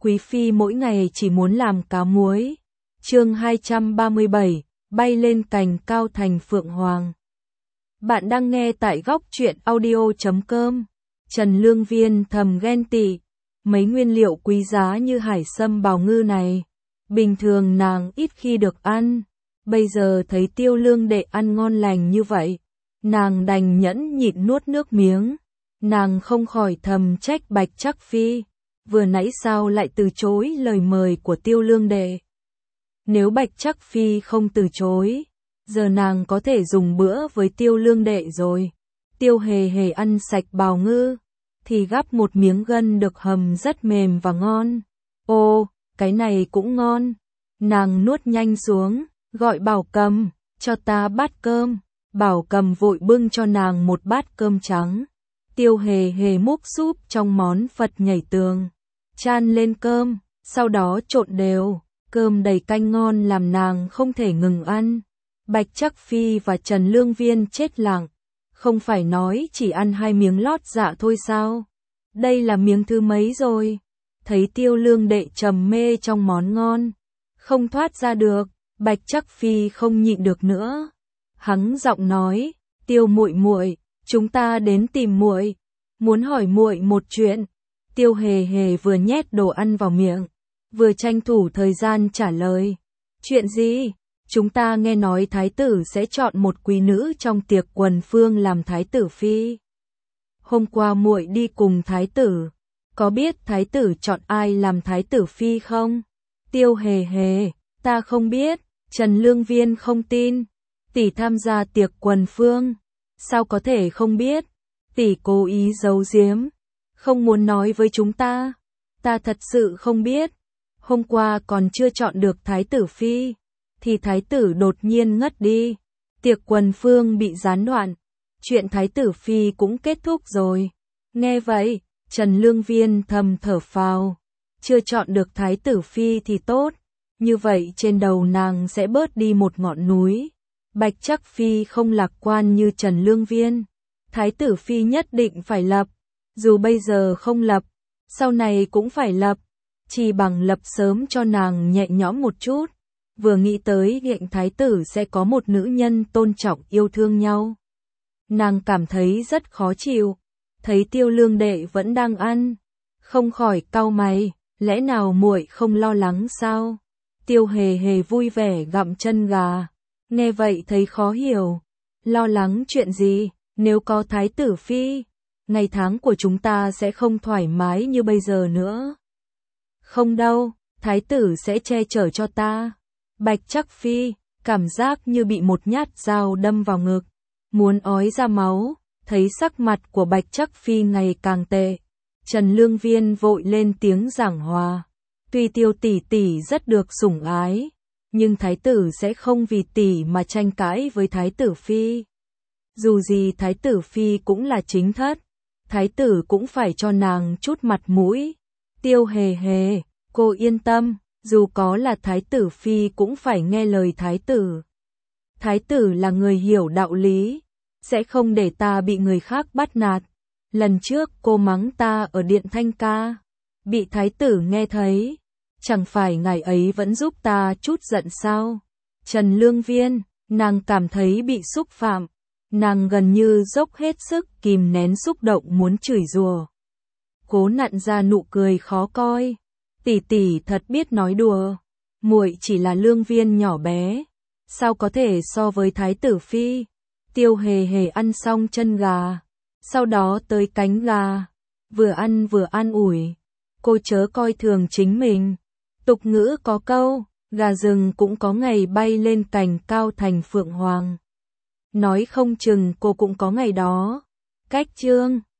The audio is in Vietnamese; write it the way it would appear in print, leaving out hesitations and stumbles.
Quý phi mỗi ngày chỉ muốn làm cá muối. Chương 237, bay lên cành cao thành phượng hoàng. Bạn đang nghe tại góc truyện audio.com. Trần Lương Viên thầm ghen tị, mấy nguyên liệu quý giá như hải sâm bào ngư này, bình thường nàng ít khi được ăn, bây giờ thấy Tiêu Lương đệ ăn ngon lành như vậy, nàng đành nhẫn nhịn nuốt nước miếng. Nàng không khỏi thầm trách Bạch Trắc Phi, vừa nãy sao lại từ chối lời mời của Tiêu Lương đệ. Nếu Bạch Trắc Phi không từ chối, giờ nàng có thể dùng bữa với Tiêu Lương đệ rồi. Tiêu Hề Hề ăn sạch bào ngư, thì gắp một miếng gân được hầm rất mềm và ngon. Ô, cái này cũng ngon. Nàng nuốt nhanh xuống, gọi Bảo Cầm, cho ta bát cơm. Bảo Cầm vội bưng cho nàng một bát cơm trắng. Tiêu Hề Hề múc súp trong món Phật nhảy tường, chan lên cơm, sau đó trộn đều, cơm đầy canh ngon làm nàng không thể ngừng ăn. Bạch Trắc Phi và Trần Lương Viên chết lặng, không phải nói chỉ ăn 2 miếng lót dạ thôi sao? Đây là miếng thứ mấy rồi? Thấy Tiêu Lương đệ trầm mê trong món ngon, không thoát ra được, Bạch Trắc Phi không nhịn được nữa. Hắng giọng nói, Tiêu muội muội, chúng ta đến tìm muội, muốn hỏi muội một chuyện. Tiêu Hề Hề vừa nhét đồ ăn vào miệng, vừa tranh thủ thời gian trả lời. Chuyện gì? Chúng ta nghe nói thái tử sẽ chọn một quý nữ trong tiệc quần phương làm thái tử phi. Hôm qua muội đi cùng thái tử, có biết thái tử chọn ai làm thái tử phi không? Tiêu Hề Hề, ta không biết. Trần Lương Viên không tin. Tỷ tham gia tiệc quần phương, sao có thể không biết? Tỷ cố ý giấu giếm, không muốn nói với chúng ta. Ta thật sự không biết. Hôm qua còn chưa chọn được thái tử phi, thì thái tử đột nhiên ngất đi. Tiệc quần phương bị gián đoạn, chuyện thái tử phi cũng kết thúc rồi. Nghe vậy, Trần Lương Viên thầm thở phào. Chưa chọn được thái tử phi thì tốt, như vậy trên đầu nàng sẽ bớt đi một ngọn núi. Bạch Trắc Phi không lạc quan như Trần Lương Viên. Thái tử phi nhất định phải lập, dù bây giờ không lập, sau này cũng phải lập, chỉ bằng lập sớm cho nàng nhẹ nhõm một chút. Vừa nghĩ tới hiện thái tử sẽ có một nữ nhân tôn trọng yêu thương nhau, nàng cảm thấy rất khó chịu. Thấy Tiêu Lương đệ vẫn đang ăn, không khỏi cau mày, lẽ nào muội không lo lắng sao? Tiêu Hề Hề vui vẻ gặm chân gà, nghe vậy thấy khó hiểu. Lo lắng chuyện gì? Nếu có thái tử phi, ngày tháng của chúng ta sẽ không thoải mái như bây giờ nữa. Không đâu, thái tử sẽ che chở cho ta. Bạch Trắc Phi, cảm giác như bị một nhát dao đâm vào ngực, muốn ói ra máu. Thấy sắc mặt của Bạch Trắc Phi ngày càng tệ, Trần Lương Viên vội lên tiếng giảng hòa. Tuy Tiêu tỷ tỷ rất được sủng ái, nhưng thái tử sẽ không vì tỷ mà tranh cãi với thái tử phi. Dù gì thái tử phi cũng là chính thất, thái tử cũng phải cho nàng chút mặt mũi. Tiêu Hề Hề, cô yên tâm, dù có là thái tử phi cũng phải nghe lời thái tử. Thái tử là người hiểu đạo lý, sẽ không để ta bị người khác bắt nạt. Lần trước cô mắng ta ở điện Thanh Ca, bị thái tử nghe thấy, chẳng phải ngài ấy vẫn giúp ta chút giận sao? Trần Lương Viên, nàng cảm thấy bị xúc phạm, nàng gần như dốc hết sức kìm nén xúc động muốn chửi rủa, cố nặn ra nụ cười khó coi. Tỷ tỷ thật biết nói đùa, muội chỉ là Lương Viên nhỏ bé, sao có thể so với thái tử phi? Tiêu Hề Hề ăn xong chân gà, sau đó tới cánh gà, vừa ăn vừa an ủi, cô chớ coi thường chính mình. Tục ngữ có câu, gà rừng cũng có ngày bay lên cành cao thành phượng hoàng. Nói không chừng cô cũng có ngày đó. Cách chương